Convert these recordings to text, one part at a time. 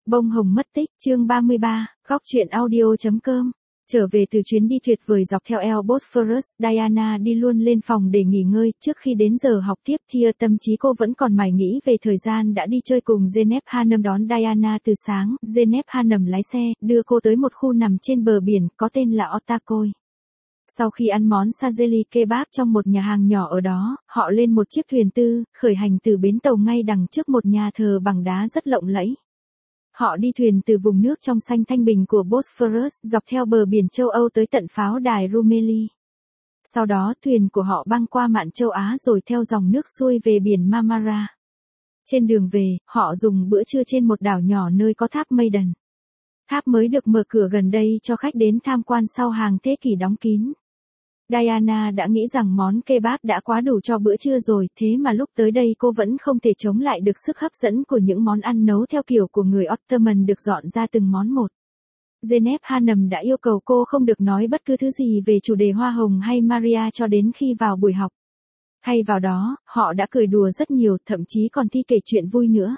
Bông hồng mất tích, chương 33, góc truyện audio.com. Trở về từ chuyến đi tuyệt vời dọc theo eo Bosphorus, Diana đi luôn lên phòng để nghỉ ngơi. Trước khi đến giờ học tiếp thì tâm trí cô vẫn còn mải nghĩ về thời gian đã đi chơi cùng Zeynep Hanım. Đón Diana từ sáng, Zeynep Hanım lái xe, đưa cô tới một khu nằm trên bờ biển, có tên là Ortaköy. Sau khi ăn món Sajeli kebab trong một nhà hàng nhỏ ở đó, họ lên một chiếc thuyền tư, khởi hành từ bến tàu ngay đằng trước một nhà thờ bằng đá rất lộng lẫy. Họ đi thuyền từ vùng nước trong xanh thanh bình của Bosphorus, dọc theo bờ biển châu Âu tới tận pháo đài Rumeli. Sau đó thuyền của họ băng qua mạn châu Á rồi theo dòng nước xuôi về biển Marmara. Trên đường về, họ dùng bữa trưa trên một đảo nhỏ nơi có tháp Maiden. Tháp mới được mở cửa gần đây cho khách đến tham quan sau hàng thế kỷ đóng kín. Diana đã nghĩ rằng món kebab đã quá đủ cho bữa trưa rồi, thế mà lúc tới đây cô vẫn không thể chống lại được sức hấp dẫn của những món ăn nấu theo kiểu của người Ottoman được dọn ra từng món một. Zeynep Hanım đã yêu cầu cô không được nói bất cứ thứ gì về chủ đề hoa hồng hay Maria cho đến khi vào buổi học. Thay vào đó, họ đã cười đùa rất nhiều, thậm chí còn thi kể chuyện vui nữa.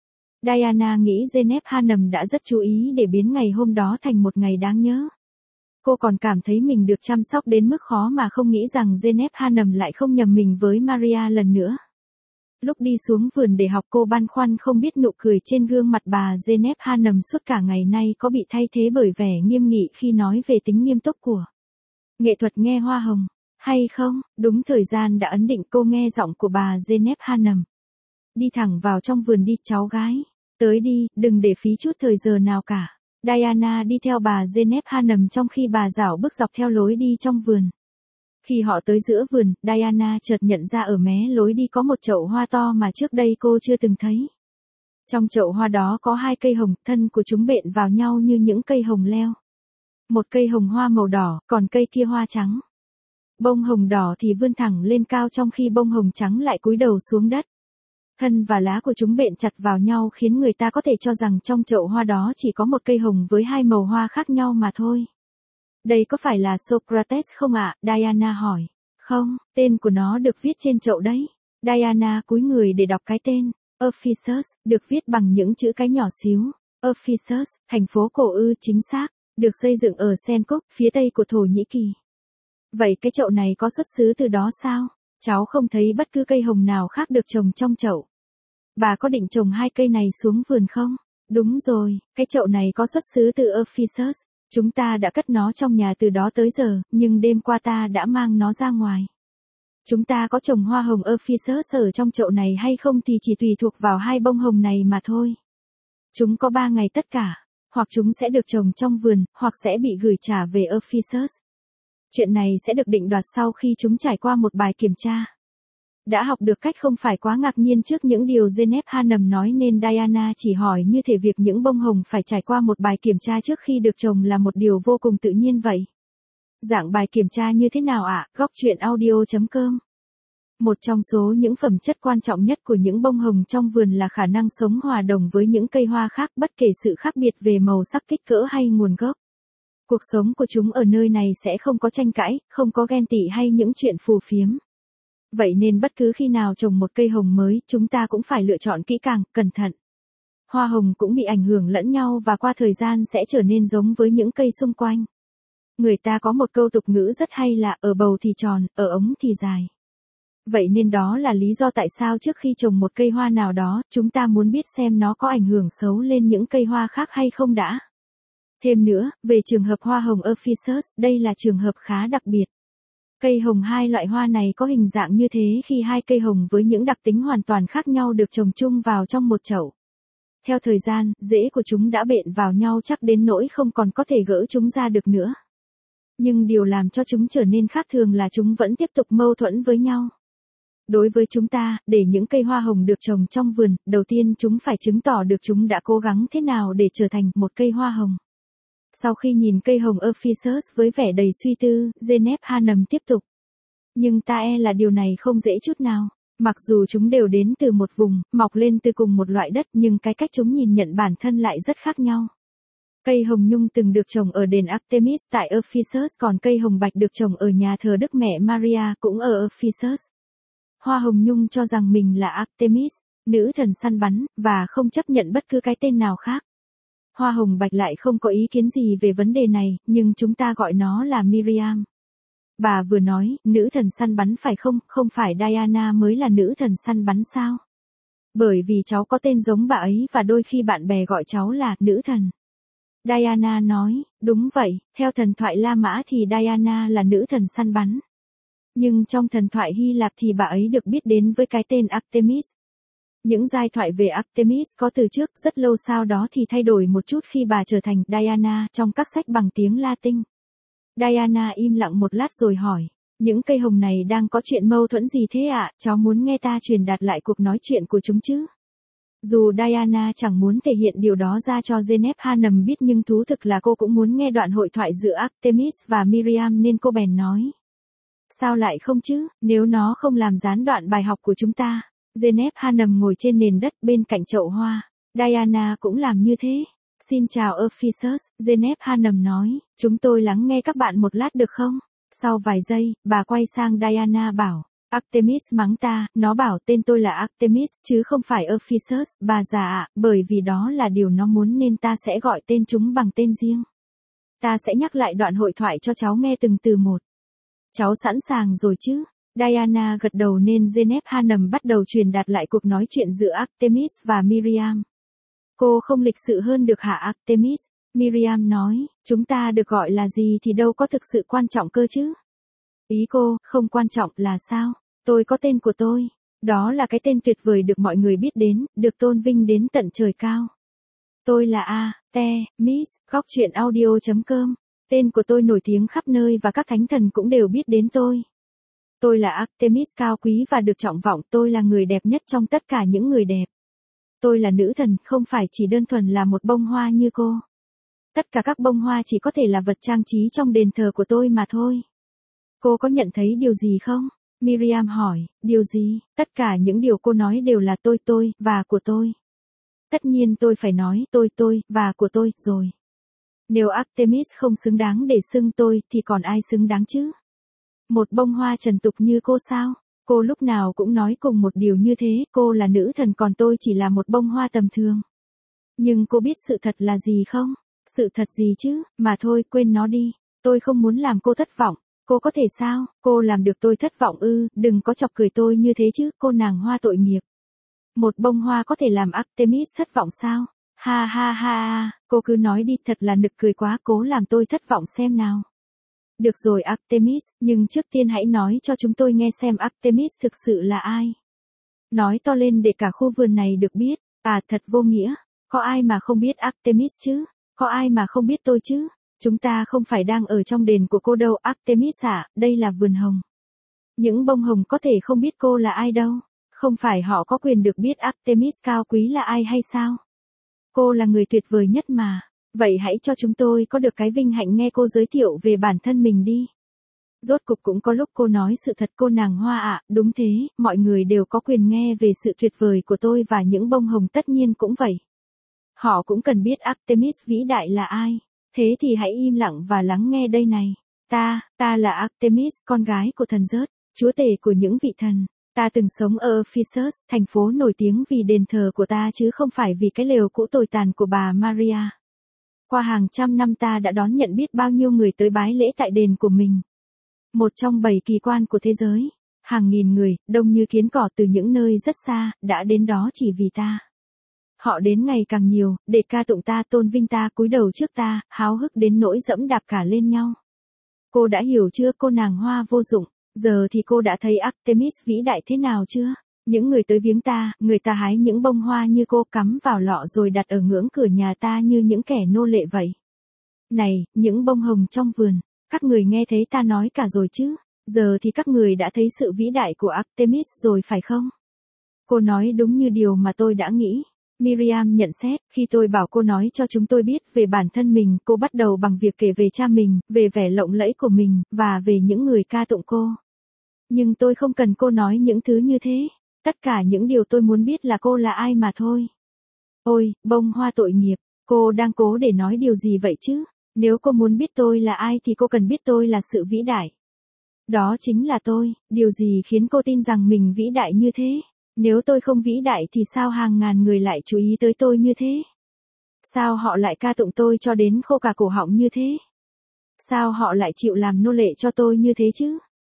Diana nghĩ Zeynep Hanım đã rất chú ý để biến ngày hôm đó thành một ngày đáng nhớ. Cô còn cảm thấy mình được chăm sóc đến mức khó mà không nghĩ rằng Zeynep Hanım lại không nhầm mình với Maria lần nữa. Lúc đi xuống vườn để học cô băn khoăn không biết nụ cười trên gương mặt bà Zeynep Hanım suốt cả ngày nay có bị thay thế bởi vẻ nghiêm nghị khi nói về tính nghiêm túc của nghệ thuật nghe hoa hồng, hay không. Đúng thời gian đã ấn định, cô nghe giọng của bà Zeynep Hanım. Đi thẳng vào trong vườn đi cháu gái, tới đi, đừng để phí chút thời giờ nào cả. Diana đi theo bà Zeynep Hanım trong khi bà dảo bước dọc theo lối đi trong vườn. Khi họ tới giữa vườn, Diana chợt nhận ra ở mé lối đi có một chậu hoa to mà trước đây cô chưa từng thấy. Trong chậu hoa đó có hai cây hồng, thân của chúng bện vào nhau như những cây hồng leo. Một cây hồng hoa màu đỏ, còn cây kia hoa trắng. Bông hồng đỏ thì vươn thẳng lên cao trong khi bông hồng trắng lại cúi đầu xuống đất. Thân và lá của chúng bện chặt vào nhau khiến người ta có thể cho rằng trong chậu hoa đó chỉ có một cây hồng với hai màu hoa khác nhau mà thôi. Đây có phải là Socrates không ạ? Diana hỏi. Không, tên của nó được viết trên chậu đấy. Diana cúi người để đọc cái tên. Ephesus, được viết bằng những chữ cái nhỏ xíu. Ephesus, thành phố cổ ư, chính xác, được xây dựng ở Senkuk, phía tây của Thổ Nhĩ Kỳ. Vậy cái chậu này có xuất xứ từ đó sao? Cháu không thấy bất cứ cây hồng nào khác được trồng trong chậu. Bà có định trồng hai cây này xuống vườn không? Đúng rồi, cái chậu này có xuất xứ từ Ephesus. Chúng ta đã cất nó trong nhà từ đó tới giờ, nhưng đêm qua ta đã mang nó ra ngoài. Chúng ta có trồng hoa hồng Ephesus ở trong chậu này hay không thì chỉ tùy thuộc vào hai bông hồng này mà thôi. Chúng có 3 ngày tất cả, hoặc chúng sẽ được trồng trong vườn, hoặc sẽ bị gửi trả về Ephesus. Chuyện này sẽ được định đoạt sau khi chúng trải qua một bài kiểm tra. Đã học được cách không phải quá ngạc nhiên trước những điều Zeynep Hanım nói nên Diana chỉ hỏi như thể việc những bông hồng phải trải qua một bài kiểm tra trước khi được trồng là một điều vô cùng tự nhiên vậy. Dạng bài kiểm tra như thế nào ạ? Góc truyện audio.com. Một trong số những phẩm chất quan trọng nhất của những bông hồng trong vườn là khả năng sống hòa đồng với những cây hoa khác bất kể sự khác biệt về màu sắc, kích cỡ hay nguồn gốc. Cuộc sống của chúng ở nơi này sẽ không có tranh cãi, không có ghen tị hay những chuyện phù phiếm. Vậy nên bất cứ khi nào trồng một cây hồng mới, chúng ta cũng phải lựa chọn kỹ càng, cẩn thận. Hoa hồng cũng bị ảnh hưởng lẫn nhau và qua thời gian sẽ trở nên giống với những cây xung quanh. Người ta có một câu tục ngữ rất hay là ở bầu thì tròn, ở ống thì dài. Vậy nên đó là lý do tại sao trước khi trồng một cây hoa nào đó, chúng ta muốn biết xem nó có ảnh hưởng xấu lên những cây hoa khác hay không đã. Thêm nữa, về trường hợp hoa hồng Ephesus, đây là trường hợp khá đặc biệt. Cây hồng hai loại hoa này có hình dạng như thế khi hai cây hồng với những đặc tính hoàn toàn khác nhau được trồng chung vào trong một chậu. Theo thời gian, rễ của chúng đã bện vào nhau chắc đến nỗi không còn có thể gỡ chúng ra được nữa. Nhưng điều làm cho chúng trở nên khác thường là chúng vẫn tiếp tục mâu thuẫn với nhau. Đối với chúng ta, để những cây hoa hồng được trồng trong vườn, đầu tiên chúng phải chứng tỏ được chúng đã cố gắng thế nào để trở thành một cây hoa hồng. Sau khi nhìn cây hồng Ephesus với vẻ đầy suy tư, Zeynep Hanım tiếp tục. Nhưng ta e là điều này không dễ chút nào. Mặc dù chúng đều đến từ một vùng, mọc lên từ cùng một loại đất nhưng cái cách chúng nhìn nhận bản thân lại rất khác nhau. Cây hồng nhung từng được trồng ở đền Artemis tại Ephesus, còn cây hồng bạch được trồng ở nhà thờ Đức Mẹ Maria cũng ở Ephesus. Hoa hồng nhung cho rằng mình là Artemis, nữ thần săn bắn, và không chấp nhận bất cứ cái tên nào khác. Hoa Hồng Bạch lại không có ý kiến gì về vấn đề này, nhưng chúng ta gọi nó là Miriam. Bà vừa nói, nữ thần săn bắn phải không, không phải Diana mới là nữ thần săn bắn sao? Bởi vì cháu có tên giống bà ấy và đôi khi bạn bè gọi cháu là nữ thần. Diana nói, đúng vậy, theo thần thoại La Mã thì Diana là nữ thần săn bắn. Nhưng trong thần thoại Hy Lạp thì bà ấy được biết đến với cái tên Artemis. Những giai thoại về Artemis có từ trước, rất lâu sau đó thì thay đổi một chút khi bà trở thành Diana trong các sách bằng tiếng Latin. Diana im lặng một lát rồi hỏi, những cây hồng này đang có chuyện mâu thuẫn gì thế ạ? Cháu muốn nghe ta truyền đạt lại cuộc nói chuyện của chúng chứ? Dù Diana chẳng muốn thể hiện điều đó ra cho Zeynep Hanum biết nhưng thú thực là cô cũng muốn nghe đoạn hội thoại giữa Artemis và Miriam nên cô bèn nói. Sao lại không chứ, nếu nó không làm gián đoạn bài học của chúng ta. Zeynep Hanum ngồi trên nền đất bên cạnh chậu hoa. Diana cũng làm như thế. Xin chào Ephesus, Zeynep Hanum nói, chúng tôi lắng nghe các bạn một lát được không? Sau vài giây, bà quay sang Diana bảo, Artemis mắng ta, nó bảo tên tôi là Artemis, chứ không phải Ephesus, bà già ạ, bởi vì đó là điều nó muốn nên ta sẽ gọi tên chúng bằng tên riêng. Ta sẽ nhắc lại đoạn hội thoại cho cháu nghe từng từ một. Cháu sẵn sàng rồi chứ? Diana gật đầu nên Zeynep Hanum bắt đầu truyền đạt lại cuộc nói chuyện giữa Artemis và Miriam. Cô không lịch sự hơn được hả Artemis? Miriam nói, chúng ta được gọi là gì thì đâu có thực sự quan trọng cơ chứ. Ý cô, không quan trọng là sao? Tôi có tên của tôi. Đó là cái tên tuyệt vời được mọi người biết đến, được tôn vinh đến tận trời cao. Tôi là Miss, góc truyện audio.com. Tên của tôi nổi tiếng khắp nơi và các thánh thần cũng đều biết đến tôi. Tôi là Artemis cao quý và được trọng vọng, tôi là người đẹp nhất trong tất cả những người đẹp. Tôi là nữ thần, không phải chỉ đơn thuần là một bông hoa như cô. Tất cả các bông hoa chỉ có thể là vật trang trí trong đền thờ của tôi mà thôi. Cô có nhận thấy điều gì không? Miriam hỏi, điều gì? Tất cả những điều cô nói đều là tôi, và của tôi. Tất nhiên tôi phải nói tôi, và của tôi, rồi. Nếu Artemis không xứng đáng để xưng tôi, thì còn ai xứng đáng chứ? Một bông hoa trần tục như cô sao? Cô lúc nào cũng nói cùng một điều như thế, cô là nữ thần còn tôi chỉ là một bông hoa tầm thường. Nhưng cô biết sự thật là gì không? Sự thật gì chứ, mà thôi quên nó đi. Tôi không muốn làm cô thất vọng. Cô có thể sao? Cô làm được tôi thất vọng ư? Đừng có chọc cười tôi như thế chứ, cô nàng hoa tội nghiệp. Một bông hoa có thể làm Artemis thất vọng sao? Ha ha ha, cô cứ nói đi, thật là nực cười quá, cố làm tôi thất vọng xem nào. Được rồi Artemis, nhưng trước tiên hãy nói cho chúng tôi nghe xem Artemis thực sự là ai. Nói to lên để cả khu vườn này được biết. À thật vô nghĩa, có ai mà không biết Artemis chứ? Có ai mà không biết tôi chứ? Chúng ta không phải đang ở trong đền của cô đâu Artemis ạ, đây là vườn hồng. Những bông hồng có thể không biết cô là ai đâu. Không phải họ có quyền được biết Artemis cao quý là ai hay sao? Cô là người tuyệt vời nhất mà. Vậy hãy cho chúng tôi có được cái vinh hạnh nghe cô giới thiệu về bản thân mình đi. Rốt cục cũng có lúc cô nói sự thật cô nàng hoa ạ, đúng thế, mọi người đều có quyền nghe về sự tuyệt vời của tôi và những bông hồng tất nhiên cũng vậy. Họ cũng cần biết Artemis vĩ đại là ai. Thế thì hãy im lặng và lắng nghe đây này. Ta là Artemis, con gái của thần Zeus, chúa tể của những vị thần. Ta từng sống ở Ephesus, thành phố nổi tiếng vì đền thờ của ta chứ không phải vì cái lều cũ tồi tàn của bà Maria. Qua hàng trăm năm ta đã đón nhận biết bao nhiêu người tới bái lễ tại đền của mình. Một trong 7 kỳ quan của thế giới. Hàng nghìn người, đông như kiến cỏ từ những nơi rất xa, đã đến đó chỉ vì ta. Họ đến ngày càng nhiều, để ca tụng ta, tôn vinh ta, cúi đầu trước ta, háo hức đến nỗi dẫm đạp cả lên nhau. Cô đã hiểu chưa cô nàng hoa vô dụng, giờ thì cô đã thấy Artemis vĩ đại thế nào chưa? Những người tới viếng ta, người ta hái những bông hoa như cô cắm vào lọ rồi đặt ở ngưỡng cửa nhà ta như những kẻ nô lệ vậy. Này, những bông hồng trong vườn, các người nghe thấy ta nói cả rồi chứ? Giờ thì các người đã thấy sự vĩ đại của Artemis rồi phải không? Cô nói đúng như điều mà tôi đã nghĩ. Miriam nhận xét, khi tôi bảo cô nói cho chúng tôi biết về bản thân mình, cô bắt đầu bằng việc kể về cha mình, về vẻ lộng lẫy của mình, và về những người ca tụng cô. Nhưng tôi không cần cô nói những thứ như thế. Tất cả những điều tôi muốn biết là cô là ai mà thôi. Ôi, bông hoa tội nghiệp, cô đang cố để nói điều gì vậy chứ? Nếu cô muốn biết tôi là ai thì cô cần biết tôi là sự vĩ đại. Đó chính là tôi, điều gì khiến cô tin rằng mình vĩ đại như thế? Nếu tôi không vĩ đại thì sao hàng ngàn người lại chú ý tới tôi như thế? Sao họ lại ca tụng tôi cho đến khô cả cổ họng như thế? Sao họ lại chịu làm nô lệ cho tôi như thế chứ?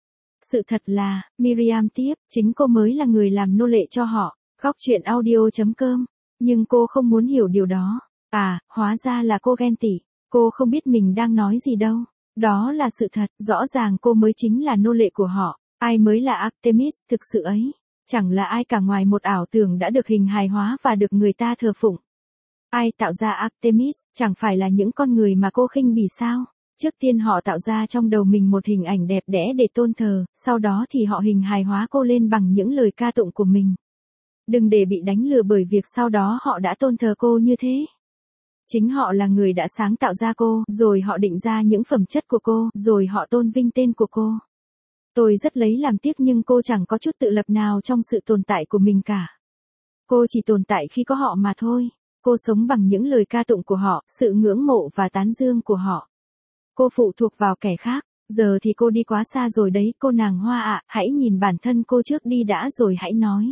Sự thật là, Miriam tiếp, chính cô mới là người làm nô lệ cho họ. Góc truyện audio.com. Nhưng cô không muốn hiểu điều đó. À, hóa ra là cô ghen tị. Cô không biết mình đang nói gì đâu. Đó là sự thật, rõ ràng cô mới chính là nô lệ của họ. Ai mới là Artemis thực sự ấy? Chẳng là ai cả ngoài một ảo tưởng đã được hình hài hóa và được người ta thờ phụng. Ai tạo ra Artemis, chẳng phải là những con người mà cô khinh bỉ sao? Trước tiên họ tạo ra trong đầu mình một hình ảnh đẹp đẽ để tôn thờ, sau đó thì họ hình hài hóa cô lên bằng những lời ca tụng của mình. Đừng để bị đánh lừa bởi việc sau đó họ đã tôn thờ cô như thế. Chính họ là người đã sáng tạo ra cô, rồi họ định ra những phẩm chất của cô, rồi họ tôn vinh tên của cô. Tôi rất lấy làm tiếc nhưng cô chẳng có chút tự lập nào trong sự tồn tại của mình cả. Cô chỉ tồn tại khi có họ mà thôi. Cô sống bằng những lời ca tụng của họ, sự ngưỡng mộ và tán dương của họ. Cô phụ thuộc vào kẻ khác. Giờ thì cô đi quá xa rồi đấy, cô nàng Hoa ạ, hãy nhìn bản thân cô trước đi đã rồi hãy nói.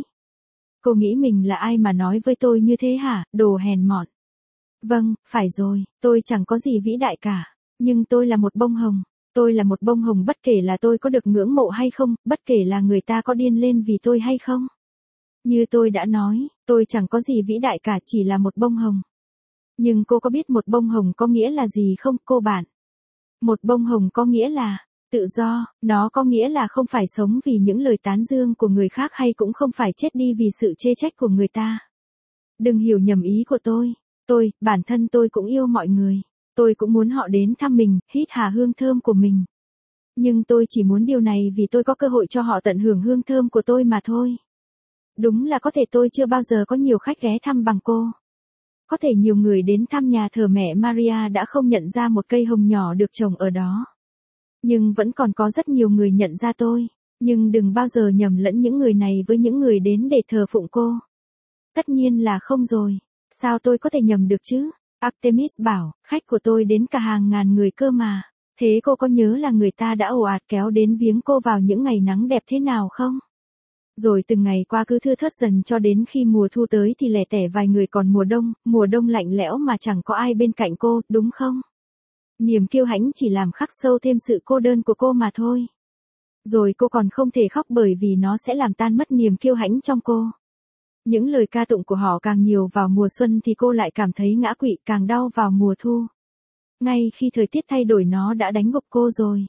Cô nghĩ mình là ai mà nói với tôi như thế hả, đồ hèn mọn. Vâng, phải rồi, tôi chẳng có gì vĩ đại cả. Nhưng tôi là một bông hồng. Tôi là một bông hồng bất kể là tôi có được ngưỡng mộ hay không, bất kể là người ta có điên lên vì tôi hay không. Như tôi đã nói, tôi chẳng có gì vĩ đại cả, chỉ là một bông hồng. Nhưng cô có biết một bông hồng có nghĩa là gì không, cô bạn? Một bông hồng có nghĩa là tự do, nó có nghĩa là không phải sống vì những lời tán dương của người khác hay cũng không phải chết đi vì sự chê trách của người ta. Đừng hiểu nhầm ý của tôi, bản thân tôi cũng yêu mọi người. Tôi cũng muốn họ đến thăm mình, hít hà hương thơm của mình. Nhưng tôi chỉ muốn điều này vì tôi có cơ hội cho họ tận hưởng hương thơm của tôi mà thôi. Đúng là có thể tôi chưa bao giờ có nhiều khách ghé thăm bằng cô. Có thể nhiều người đến thăm nhà thờ mẹ Maria đã không nhận ra một cây hồng nhỏ được trồng ở đó. Nhưng vẫn còn có rất nhiều người nhận ra tôi. Nhưng đừng bao giờ nhầm lẫn những người này với những người đến để thờ phụng cô. Tất nhiên là không rồi. Sao tôi có thể nhầm được chứ? Artemis bảo, khách của tôi đến cả hàng ngàn người cơ mà. Thế cô có nhớ là người ta đã ồ ạt kéo đến viếng cô vào những ngày nắng đẹp thế nào không? Rồi từng ngày qua cứ thưa thớt dần cho đến khi mùa thu tới thì lẻ tẻ vài người còn mùa đông lạnh lẽo mà chẳng có ai bên cạnh cô, đúng không? Niềm kiêu hãnh chỉ làm khắc sâu thêm sự cô đơn của cô mà thôi. Rồi cô còn không thể khóc bởi vì nó sẽ làm tan mất niềm kiêu hãnh trong cô. Những lời ca tụng của họ càng nhiều vào mùa xuân thì cô lại cảm thấy ngã quỵ, càng đau vào mùa thu. Ngay khi thời tiết thay đổi nó đã đánh gục cô rồi.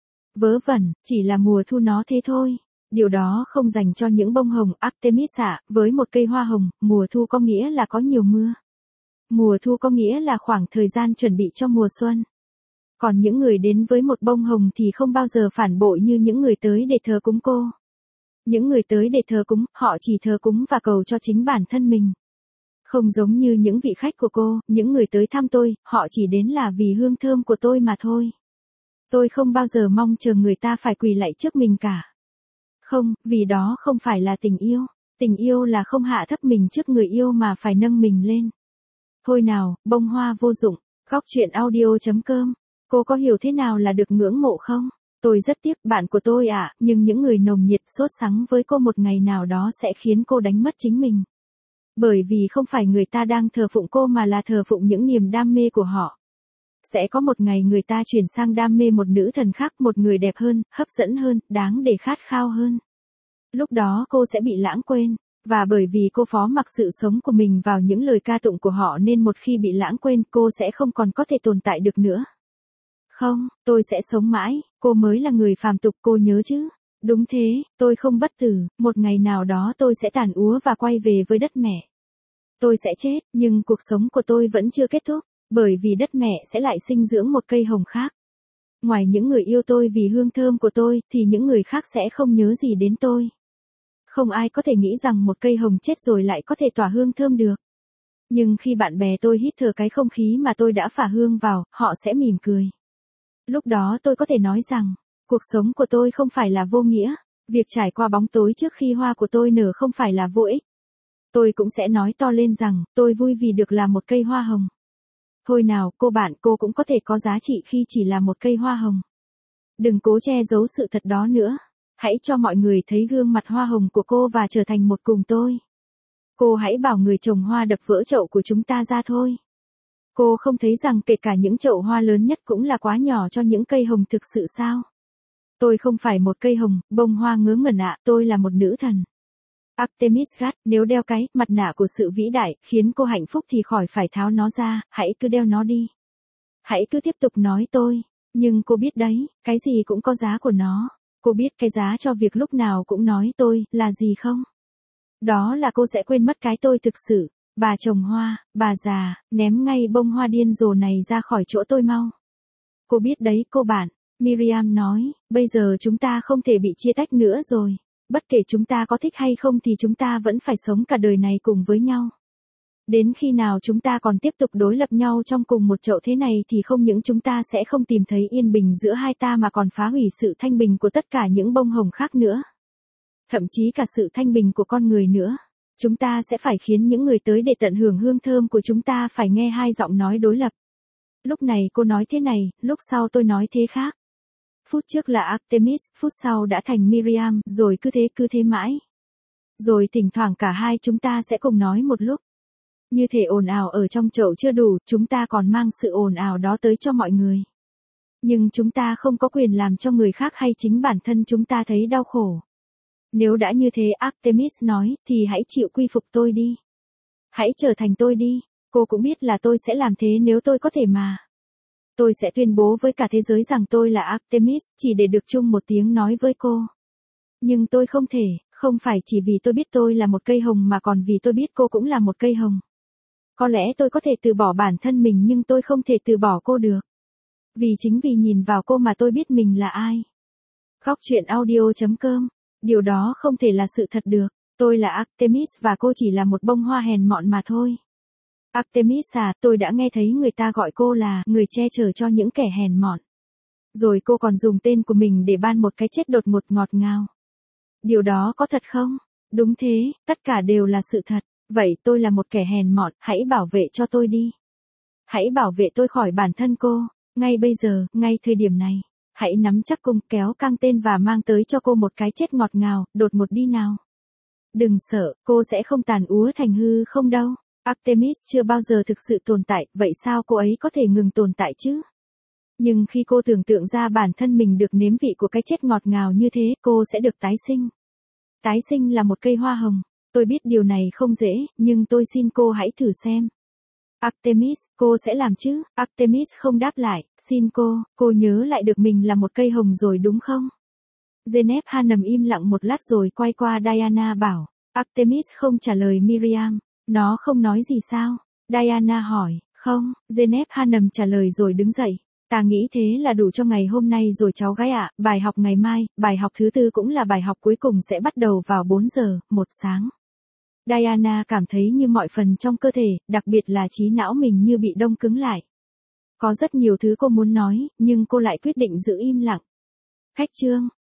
Vớ vẩn, chỉ là mùa thu nó thế thôi. Điều đó không dành cho những bông hồng Artemis ạ, với một cây hoa hồng, mùa thu có nghĩa là có nhiều mưa. Mùa thu có nghĩa là khoảng thời gian chuẩn bị cho mùa xuân. Còn những người đến với một bông hồng thì không bao giờ phản bội như những người tới để thờ cúng cô. Những người tới để thờ cúng, họ chỉ thờ cúng và cầu cho chính bản thân mình. Không giống như những vị khách của cô, những người tới thăm tôi, họ chỉ đến là vì hương thơm của tôi mà thôi. Tôi không bao giờ mong chờ người ta phải quỳ lạy trước mình cả. Không, vì đó không phải là tình yêu. Tình yêu là không hạ thấp mình trước người yêu mà phải nâng mình lên. Thôi nào, bông hoa vô dụng. Góc truyện audio.com. Cô có hiểu thế nào là được ngưỡng mộ không? Tôi rất tiếc bạn của tôi ạ, nhưng những người nồng nhiệt sốt sắng với cô một ngày nào đó sẽ khiến cô đánh mất chính mình. Bởi vì không phải người ta đang thờ phụng cô mà là thờ phụng những niềm đam mê của họ. Sẽ có một ngày người ta chuyển sang đam mê một nữ thần khác, một người đẹp hơn, hấp dẫn hơn, đáng để khát khao hơn. Lúc đó cô sẽ bị lãng quên. Và bởi vì cô phó mặc sự sống của mình vào những lời ca tụng của họ nên một khi bị lãng quên cô sẽ không còn có thể tồn tại được nữa. Không, tôi sẽ sống mãi, cô mới là người phàm tục, cô nhớ chứ? Đúng thế, tôi không bất tử, một ngày nào đó tôi sẽ tàn úa và quay về với đất mẹ. Tôi sẽ chết, nhưng cuộc sống của tôi vẫn chưa kết thúc, bởi vì đất mẹ sẽ lại sinh dưỡng một cây hồng khác. Ngoài những người yêu tôi vì hương thơm của tôi, thì những người khác sẽ không nhớ gì đến tôi. Không ai có thể nghĩ rằng một cây hồng chết rồi lại có thể tỏa hương thơm được. Nhưng khi bạn bè tôi hít thở cái không khí mà tôi đã phả hương vào, họ sẽ mỉm cười. Lúc đó tôi có thể nói rằng, cuộc sống của tôi không phải là vô nghĩa, việc trải qua bóng tối trước khi hoa của tôi nở không phải là vô ích. Tôi cũng sẽ nói to lên rằng, tôi vui vì được là một cây hoa hồng. Thôi nào, cô cũng có thể có giá trị khi chỉ là một cây hoa hồng. Đừng cố che giấu sự thật đó nữa. Hãy cho mọi người thấy gương mặt hoa hồng của cô và trở thành một cùng tôi. Cô hãy bảo người trồng hoa đập vỡ chậu của chúng ta ra thôi. Cô không thấy rằng kể cả những chậu hoa lớn nhất cũng là quá nhỏ cho những cây hồng thực sự sao? Tôi không phải một cây hồng, bông hoa ngớ ngẩn ạ, tôi là một nữ thần. Artemis gắt, nếu đeo cái mặt nạ của sự vĩ đại, khiến cô hạnh phúc thì khỏi phải tháo nó ra, hãy cứ đeo nó đi. Hãy cứ tiếp tục nói tôi. Nhưng cô biết đấy, cái gì cũng có giá của nó. Cô biết cái giá cho việc lúc nào cũng nói tôi, là gì không? Đó là cô sẽ quên mất cái tôi thực sự. Bà trồng hoa, bà già, ném ngay bông hoa điên rồ này ra khỏi chỗ tôi mau. Cô biết đấy cô bạn. Miriam nói, bây giờ chúng ta không thể bị chia tách nữa rồi. Bất kể chúng ta có thích hay không thì chúng ta vẫn phải sống cả đời này cùng với nhau. Đến khi nào chúng ta còn tiếp tục đối lập nhau trong cùng một chậu thế này thì không những chúng ta sẽ không tìm thấy yên bình giữa hai ta mà còn phá hủy sự thanh bình của tất cả những bông hồng khác nữa. Thậm chí cả sự thanh bình của con người nữa. Chúng ta sẽ phải khiến những người tới để tận hưởng hương thơm của chúng ta phải nghe hai giọng nói đối lập. Lúc này cô nói thế này, lúc sau tôi nói thế khác. Phút trước là Artemis, phút sau đã thành Miriam, rồi cứ thế mãi. Rồi thỉnh thoảng cả hai chúng ta sẽ cùng nói một lúc. Như thể ồn ào ở trong chậu chưa đủ, chúng ta còn mang sự ồn ào đó tới cho mọi người. Nhưng chúng ta không có quyền làm cho người khác hay chính bản thân chúng ta thấy đau khổ. Nếu đã như thế, Artemis nói, thì hãy chịu quy phục tôi đi. Hãy trở thành tôi đi. Cô cũng biết là tôi sẽ làm thế nếu tôi có thể mà. Tôi sẽ tuyên bố với cả thế giới rằng tôi là Artemis, chỉ để được chung một tiếng nói với cô. Nhưng tôi không thể, không phải chỉ vì tôi biết tôi là một cây hồng mà còn vì tôi biết cô cũng là một cây hồng. Có lẽ tôi có thể từ bỏ bản thân mình nhưng tôi không thể từ bỏ cô được. Chính vì nhìn vào cô mà tôi biết mình là ai. Góc truyện audio.com. Điều đó không thể là sự thật được. Tôi là Artemis và cô chỉ là một bông hoa hèn mọn mà thôi. Artemis à, tôi đã nghe thấy người ta gọi cô là người che chở cho những kẻ hèn mọn. Rồi cô còn dùng tên của mình để ban một cái chết đột ngột ngọt ngào. Điều đó có thật không? Đúng thế, tất cả đều là sự thật. Vậy tôi là một kẻ hèn mọn, hãy bảo vệ cho tôi đi. Hãy bảo vệ tôi khỏi bản thân cô, ngay bây giờ, ngay thời điểm này. Hãy nắm chắc cung kéo căng tên và mang tới cho cô một cái chết ngọt ngào, đột ngột đi nào. Đừng sợ, cô sẽ không tàn úa thành hư không đâu. Artemis chưa bao giờ thực sự tồn tại, vậy sao cô ấy có thể ngừng tồn tại chứ? Nhưng khi cô tưởng tượng ra bản thân mình được nếm vị của cái chết ngọt ngào như thế, cô sẽ được tái sinh. Tái sinh là một cây hoa hồng. Tôi biết điều này không dễ, nhưng tôi xin cô hãy thử xem. Artemis, cô sẽ làm chứ? Artemis không đáp lại, xin cô nhớ lại được mình là một cây hồng rồi đúng không? Geneva nằm im lặng một lát rồi quay qua Diana bảo, Artemis không trả lời Miriam, nó không nói gì sao? Diana hỏi, không, Geneva nằm trả lời rồi đứng dậy. Ta nghĩ thế là đủ cho ngày hôm nay rồi cháu gái ạ, bài học ngày mai, bài học thứ tư cũng là bài học cuối cùng sẽ bắt đầu vào 4 giờ, 1 sáng. Diana cảm thấy như mọi phần trong cơ thể, đặc biệt là trí não mình như bị đông cứng lại. Có rất nhiều thứ cô muốn nói, nhưng cô lại quyết định giữ im lặng. Khách trương,